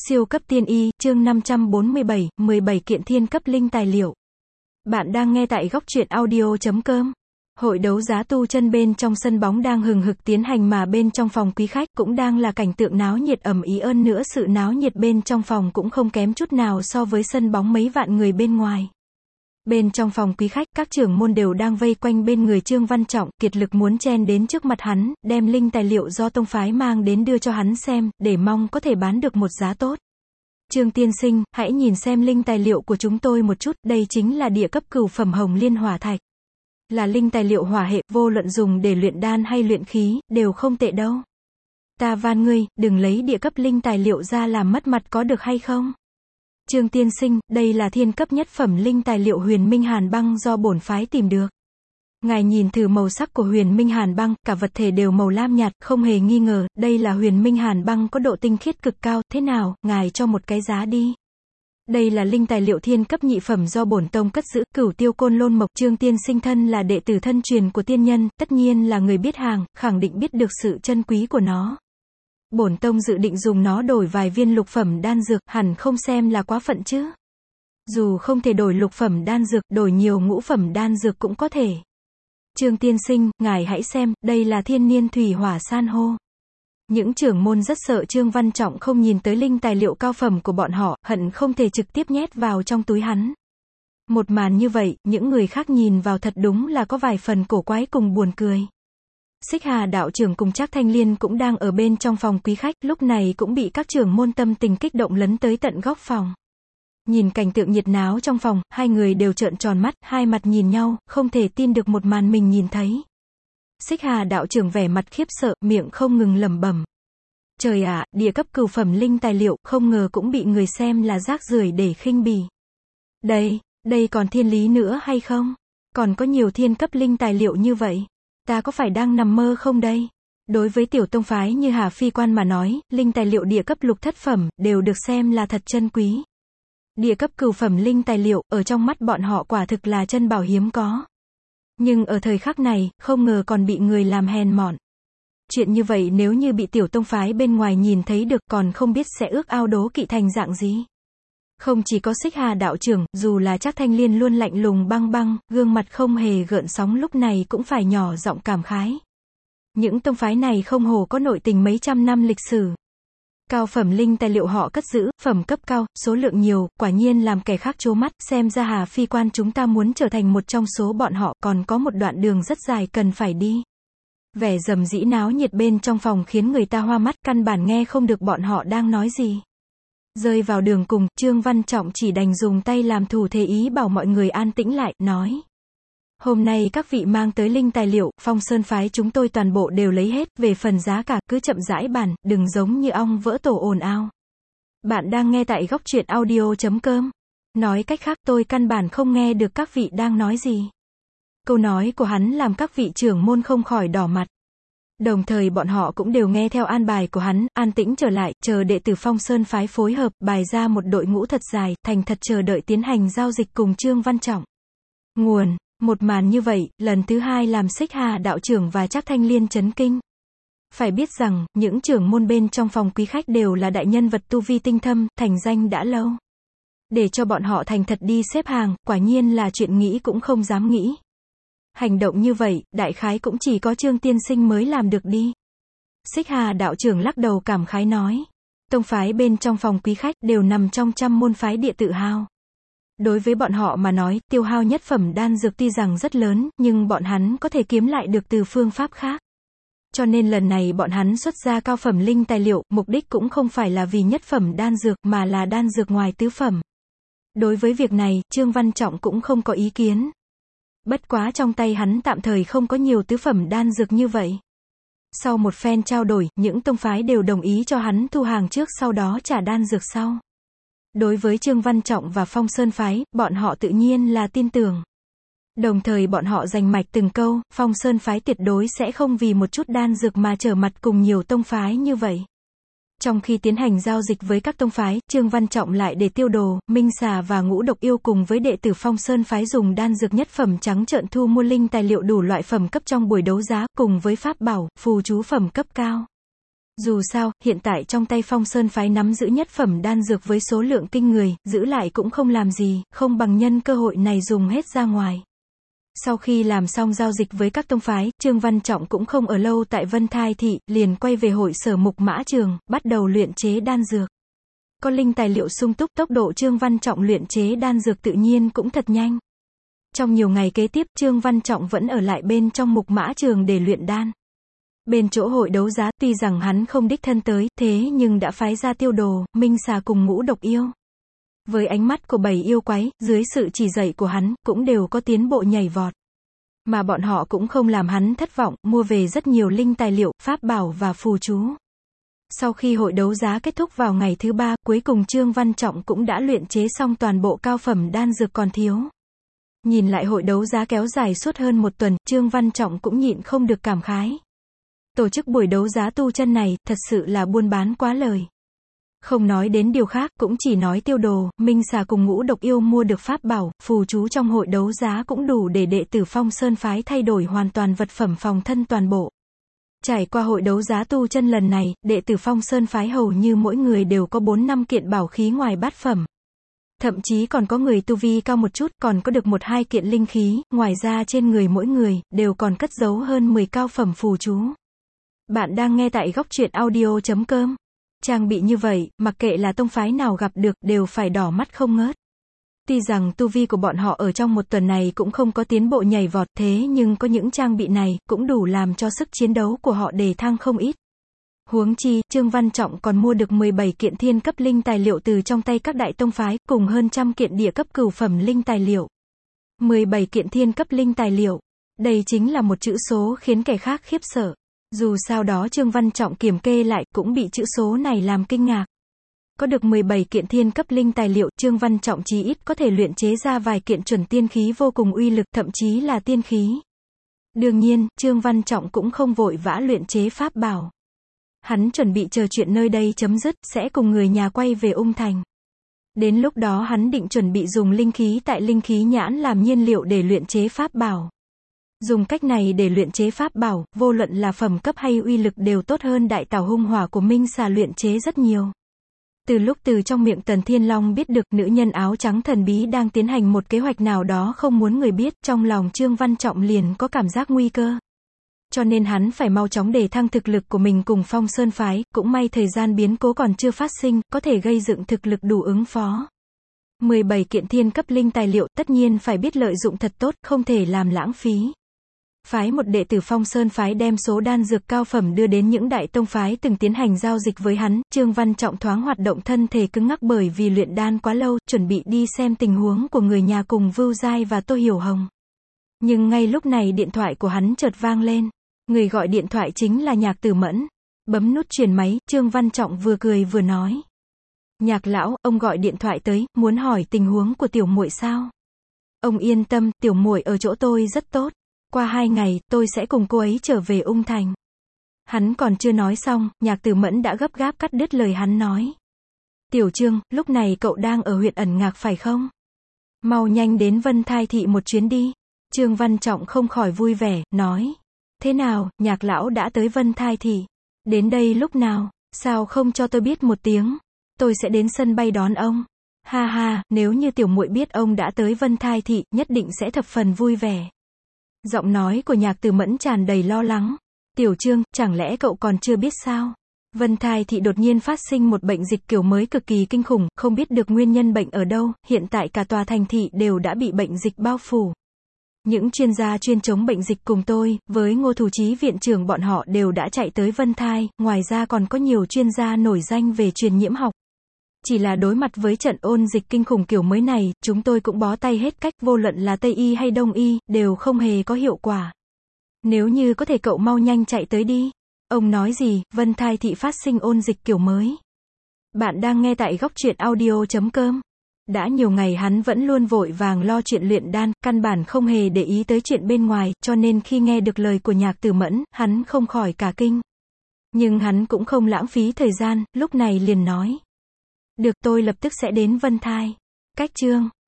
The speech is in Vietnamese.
Siêu cấp tiên y, chương 547, 17 kiện thiên cấp linh tài liệu. Bạn đang nghe tại góc truyện audio.com. Hội đấu giá tu chân bên trong sân bóng đang hừng hực tiến hành mà bên trong phòng quý khách cũng đang là cảnh tượng náo nhiệt ầm ĩ hơn nữa sự náo nhiệt bên trong phòng cũng không kém chút nào so với sân bóng mấy vạn người bên ngoài. Bên trong phòng quý khách, các trưởng môn đều đang vây quanh bên người Trương Văn Trọng, kiệt lực muốn chen đến trước mặt hắn, đem linh tài liệu do tông phái mang đến đưa cho hắn xem, để mong có thể bán được một giá tốt. Trương tiên sinh, hãy nhìn xem linh tài liệu của chúng tôi một chút, đây chính là địa cấp cửu phẩm hồng liên hỏa thạch. Là linh tài liệu hỏa hệ, vô luận dùng để luyện đan hay luyện khí, đều không tệ đâu. Ta van ngươi, đừng lấy địa cấp linh tài liệu ra làm mất mặt có được hay không? Trương tiên sinh, đây là thiên cấp nhất phẩm linh tài liệu huyền minh hàn băng do bổn phái tìm được. Ngài nhìn thử màu sắc của huyền minh hàn băng, cả vật thể đều màu lam nhạt, không hề nghi ngờ, đây là huyền minh hàn băng có độ tinh khiết cực cao, thế nào, ngài cho một cái giá đi. Đây là linh tài liệu thiên cấp nhị phẩm do bổn tông cất giữ, Cửu Tiêu Côn Lôn Mộc. Trương tiên sinh thân là đệ tử thân truyền của tiên nhân, tất nhiên là người biết hàng, khẳng định biết được sự chân quý của nó. Bổn tông dự định dùng nó đổi vài viên lục phẩm đan dược, hẳn không xem là quá phận chứ. Dù không thể đổi lục phẩm đan dược, đổi nhiều ngũ phẩm đan dược cũng có thể. Trương tiên sinh, ngài hãy xem, đây là thiên niên thủy hỏa san hô. Những trưởng môn rất sợ Trương Văn Trọng không nhìn tới linh tài liệu cao phẩm của bọn họ, hận không thể trực tiếp nhét vào trong túi hắn. Một màn như vậy, những người khác nhìn vào thật đúng là có vài phần cổ quái cùng buồn cười. Xích Hà đạo trưởng cùng Trác Thanh Liên cũng đang ở bên trong phòng quý khách, lúc này cũng bị các trưởng môn tâm tình kích động lấn tới tận góc phòng. Nhìn cảnh tượng nhiệt náo trong phòng, hai người đều trợn tròn mắt, hai mặt nhìn nhau, không thể tin được một màn mình nhìn thấy. Xích Hà đạo trưởng vẻ mặt khiếp sợ, miệng không ngừng lẩm bẩm. Trời ạ, địa cấp cửu phẩm linh tài liệu, không ngờ cũng bị người xem là rác rưởi để khinh bỉ. Đây còn thiên lý nữa hay không? Còn có nhiều thiên cấp linh tài liệu như vậy. Ta có phải đang nằm mơ không đây? Đối với tiểu tông phái như Hà Phi Quan mà nói, linh tài liệu địa cấp lục thất phẩm, đều được xem là thật chân quý. Địa cấp cửu phẩm linh tài liệu, ở trong mắt bọn họ quả thực là chân bảo hiếm có. Nhưng ở thời khắc này, không ngờ còn bị người làm hèn mọn. Chuyện như vậy nếu như bị tiểu tông phái bên ngoài nhìn thấy được còn không biết sẽ ước ao đố kỵ thành dạng gì. Không chỉ có Xích Hà đạo trưởng, dù là Trác Thanh Liên luôn lạnh lùng băng băng, gương mặt không hề gợn sóng lúc này cũng phải nhỏ giọng cảm khái. Những tông phái này không hổ có nội tình mấy trăm năm lịch sử. Cao phẩm linh tài liệu họ cất giữ, phẩm cấp cao, số lượng nhiều, quả nhiên làm kẻ khác trố mắt, xem ra Hà Phi Quan chúng ta muốn trở thành một trong số bọn họ, còn có một đoạn đường rất dài cần phải đi. Vẻ rầm rĩ náo nhiệt bên trong phòng khiến người ta hoa mắt, căn bản nghe không được bọn họ đang nói gì. Rơi vào đường cùng, Trương Văn Trọng chỉ đành dùng tay làm thủ thế ý bảo mọi người an tĩnh lại, nói. Hôm nay các vị mang tới linh tài liệu, Phong Sơn phái chúng tôi toàn bộ đều lấy hết, về phần giá cả, cứ chậm rãi bàn, đừng giống như ong vỡ tổ ồn ào. Bạn đang nghe tại góc truyện audio.com. Nói cách khác, tôi căn bản không nghe được các vị đang nói gì. Câu nói của hắn làm các vị trưởng môn không khỏi đỏ mặt. Đồng thời bọn họ cũng đều nghe theo an bài của hắn, an tĩnh trở lại, chờ đệ tử Phong Sơn phái phối hợp, bài ra một đội ngũ thật dài, thành thật chờ đợi tiến hành giao dịch cùng Trương Văn Trọng. Một màn như vậy, lần thứ hai làm Xích Hà đạo trưởng và Trác Thanh Liên chấn kinh. Phải biết rằng, những trưởng môn bên trong phòng quý khách đều là đại nhân vật tu vi tinh thâm, thành danh đã lâu. Để cho bọn họ thành thật đi xếp hàng, quả nhiên là chuyện nghĩ cũng không dám nghĩ. Hành động như vậy, đại khái cũng chỉ có Trương tiên sinh mới làm được đi. Xích Hà đạo trưởng lắc đầu cảm khái nói. Tông phái bên trong phòng quý khách đều nằm trong trăm môn phái địa tự hao. Đối với bọn họ mà nói, tiêu hao nhất phẩm đan dược tuy rằng rất lớn, nhưng bọn hắn có thể kiếm lại được từ phương pháp khác. Cho nên lần này bọn hắn xuất ra cao phẩm linh tài liệu, mục đích cũng không phải là vì nhất phẩm đan dược mà là đan dược ngoài tứ phẩm. Đối với việc này, Trương Văn Trọng cũng không có ý kiến. Bất quá trong tay hắn tạm thời không có nhiều tứ phẩm đan dược như vậy. Sau một phen trao đổi, những tông phái đều đồng ý cho hắn thu hàng trước sau đó trả đan dược sau. Đối với Trương Văn Trọng và Phong Sơn phái, bọn họ tự nhiên là tin tưởng. Đồng thời bọn họ rành mạch từng câu, Phong Sơn phái tuyệt đối sẽ không vì một chút đan dược mà trở mặt cùng nhiều tông phái như vậy. Trong khi tiến hành giao dịch với các tông phái, Trương Văn Trọng lại để Tiêu Đồ, Minh Xà và Ngũ Độc Yêu cùng với đệ tử Phong Sơn phái dùng đan dược nhất phẩm trắng trợn thu mua linh tài liệu đủ loại phẩm cấp trong buổi đấu giá, cùng với pháp bảo, phù chú phẩm cấp cao. Dù sao, hiện tại trong tay Phong Sơn phái nắm giữ nhất phẩm đan dược với số lượng kinh người, giữ lại cũng không làm gì, không bằng nhân cơ hội này dùng hết ra ngoài. Sau khi làm xong giao dịch với các tông phái, Trương Văn Trọng cũng không ở lâu tại Vân Thai Thị, liền quay về hội sở Mục Mã Trường, bắt đầu luyện chế đan dược. Có linh tài liệu sung túc, tốc độ Trương Văn Trọng luyện chế đan dược tự nhiên cũng thật nhanh. Trong nhiều ngày kế tiếp, Trương Văn Trọng vẫn ở lại bên trong Mục Mã Trường để luyện đan. Bên chỗ hội đấu giá, tuy rằng hắn không đích thân tới, thế nhưng đã phái ra Tiêu Đồ, Minh Xà cùng Ngũ Độc Yêu. Với ánh mắt của 7 yêu quái, dưới sự chỉ dạy của hắn, cũng đều có tiến bộ nhảy vọt. Mà bọn họ cũng không làm hắn thất vọng, mua về rất nhiều linh tài liệu, pháp bảo và phù chú. Sau khi hội đấu giá kết thúc vào ngày thứ 3, cuối cùng Trương Văn Trọng cũng đã luyện chế xong toàn bộ cao phẩm đan dược còn thiếu. Nhìn lại hội đấu giá kéo dài suốt hơn một tuần, Trương Văn Trọng cũng nhịn không được cảm khái. Tổ chức buổi đấu giá tu chân này, thật sự là buôn bán quá lời. Không nói đến điều khác, cũng chỉ nói Tiêu Đồ, Minh Xà cùng Ngũ Độc Yêu mua được pháp bảo, phù chú trong hội đấu giá cũng đủ để đệ tử Phong Sơn phái thay đổi hoàn toàn vật phẩm phòng thân toàn bộ. Trải qua hội đấu giá tu chân lần này, đệ tử Phong Sơn phái hầu như mỗi người đều có 4-5 kiện bảo khí ngoài bát phẩm. Thậm chí còn có người tu vi cao một chút, còn có được 1-2 kiện linh khí, ngoài ra trên người mỗi người, đều còn cất giấu hơn 10 cao phẩm phù chú. Bạn đang nghe tại góc truyện audio.com. Trang bị như vậy, mặc kệ là tông phái nào gặp được, đều phải đỏ mắt không ngớt. Tuy rằng tu vi của bọn họ ở trong một tuần này cũng không có tiến bộ nhảy vọt, thế nhưng có những trang bị này, cũng đủ làm cho sức chiến đấu của họ đề thăng không ít. Huống chi, Trương Văn Trọng còn mua được 17 kiện thiên cấp linh tài liệu từ trong tay các đại tông phái, cùng hơn trăm kiện địa cấp cửu phẩm linh tài liệu. 17 kiện thiên cấp linh tài liệu. Đây chính là một chữ số khiến kẻ khác khiếp sợ. Dù sao đó Trương Văn Trọng kiểm kê lại, cũng bị chữ số này làm kinh ngạc. Có được 17 kiện thiên cấp linh tài liệu, Trương Văn Trọng chí ít có thể luyện chế ra vài kiện chuẩn tiên khí vô cùng uy lực, thậm chí là tiên khí. Đương nhiên, Trương Văn Trọng cũng không vội vã luyện chế pháp bảo. Hắn chuẩn bị chờ chuyện nơi đây chấm dứt, sẽ cùng người nhà quay về Ung Thành. Đến lúc đó hắn định chuẩn bị dùng linh khí tại linh khí nhãn làm nhiên liệu để luyện chế pháp bảo. Dùng cách này để luyện chế pháp bảo, vô luận là phẩm cấp hay uy lực đều tốt hơn đại tảo hung hỏa của Minh Xà luyện chế rất nhiều. Từ lúc từ trong miệng Tần Thiên Long biết được nữ nhân áo trắng thần bí đang tiến hành một kế hoạch nào đó không muốn người biết, trong lòng Trương Văn Trọng liền có cảm giác nguy cơ. Cho nên hắn phải mau chóng đề thăng thực lực của mình cùng Phong Sơn phái, cũng may thời gian biến cố còn chưa phát sinh, có thể gây dựng thực lực đủ ứng phó. 17 kiện thiên cấp linh tài liệu, tất nhiên phải biết lợi dụng thật tốt, không thể làm lãng phí. Phái một đệ tử Phong Sơn phái đem số đan dược cao phẩm đưa đến những đại tông phái từng tiến hành giao dịch với hắn, Trương Văn Trọng thoáng hoạt động thân thể cứng ngắc bởi vì luyện đan quá lâu, chuẩn bị đi xem tình huống của người nhà cùng Vưu Giai và Tô Hiểu Hồng. Nhưng ngay lúc này điện thoại của hắn chợt vang lên. Người gọi điện thoại chính là Nhạc Tử Mẫn. Bấm nút truyền máy, Trương Văn Trọng vừa cười vừa nói. Nhạc lão, ông gọi điện thoại tới, muốn hỏi tình huống của tiểu muội sao? Ông yên tâm, tiểu muội ở chỗ tôi rất tốt. Qua 2 ngày, tôi sẽ cùng cô ấy trở về Ung Thành. Hắn còn chưa nói xong, Nhạc Tử Mẫn đã gấp gáp cắt đứt lời hắn nói. Tiểu Trương, lúc này cậu đang ở huyện Ẩn Ngạc phải không? Mau nhanh đến Vân Thai Thị một chuyến đi. Trương Văn Trọng không khỏi vui vẻ, nói. Thế nào, Nhạc lão đã tới Vân Thai Thị? Đến đây lúc nào? Sao không cho tôi biết một tiếng? Tôi sẽ đến sân bay đón ông. Ha ha, nếu như tiểu muội biết ông đã tới Vân Thai Thị, nhất định sẽ thập phần vui vẻ. Giọng nói của Nhạc Tử Mẫn tràn đầy lo lắng. Tiểu Trương, chẳng lẽ cậu còn chưa biết sao? Vân Thai Thị đột nhiên phát sinh một bệnh dịch kiểu mới cực kỳ kinh khủng, không biết được nguyên nhân bệnh ở đâu, hiện tại cả tòa thành thị đều đã bị bệnh dịch bao phủ. Những chuyên gia chuyên chống bệnh dịch cùng tôi, với Ngô Thủ Chí viện trưởng bọn họ đều đã chạy tới Vân Thai, ngoài ra còn có nhiều chuyên gia nổi danh về truyền nhiễm học. Chỉ là đối mặt với trận ôn dịch kinh khủng kiểu mới này, chúng tôi cũng bó tay hết cách, vô luận là Tây Y hay Đông Y, đều không hề có hiệu quả. Nếu như có thể cậu mau nhanh chạy tới đi. Ông nói gì, Vân Thai Thị phát sinh ôn dịch kiểu mới. Bạn đang nghe tại góc truyện audio.com. Đã nhiều ngày hắn vẫn luôn vội vàng lo chuyện luyện đan, căn bản không hề để ý tới chuyện bên ngoài, cho nên khi nghe được lời của Nhạc Tử Mẫn, hắn không khỏi cả kinh. Nhưng hắn cũng không lãng phí thời gian, lúc này liền nói. Được, tôi lập tức sẽ đến Vân Thai. Cách Trương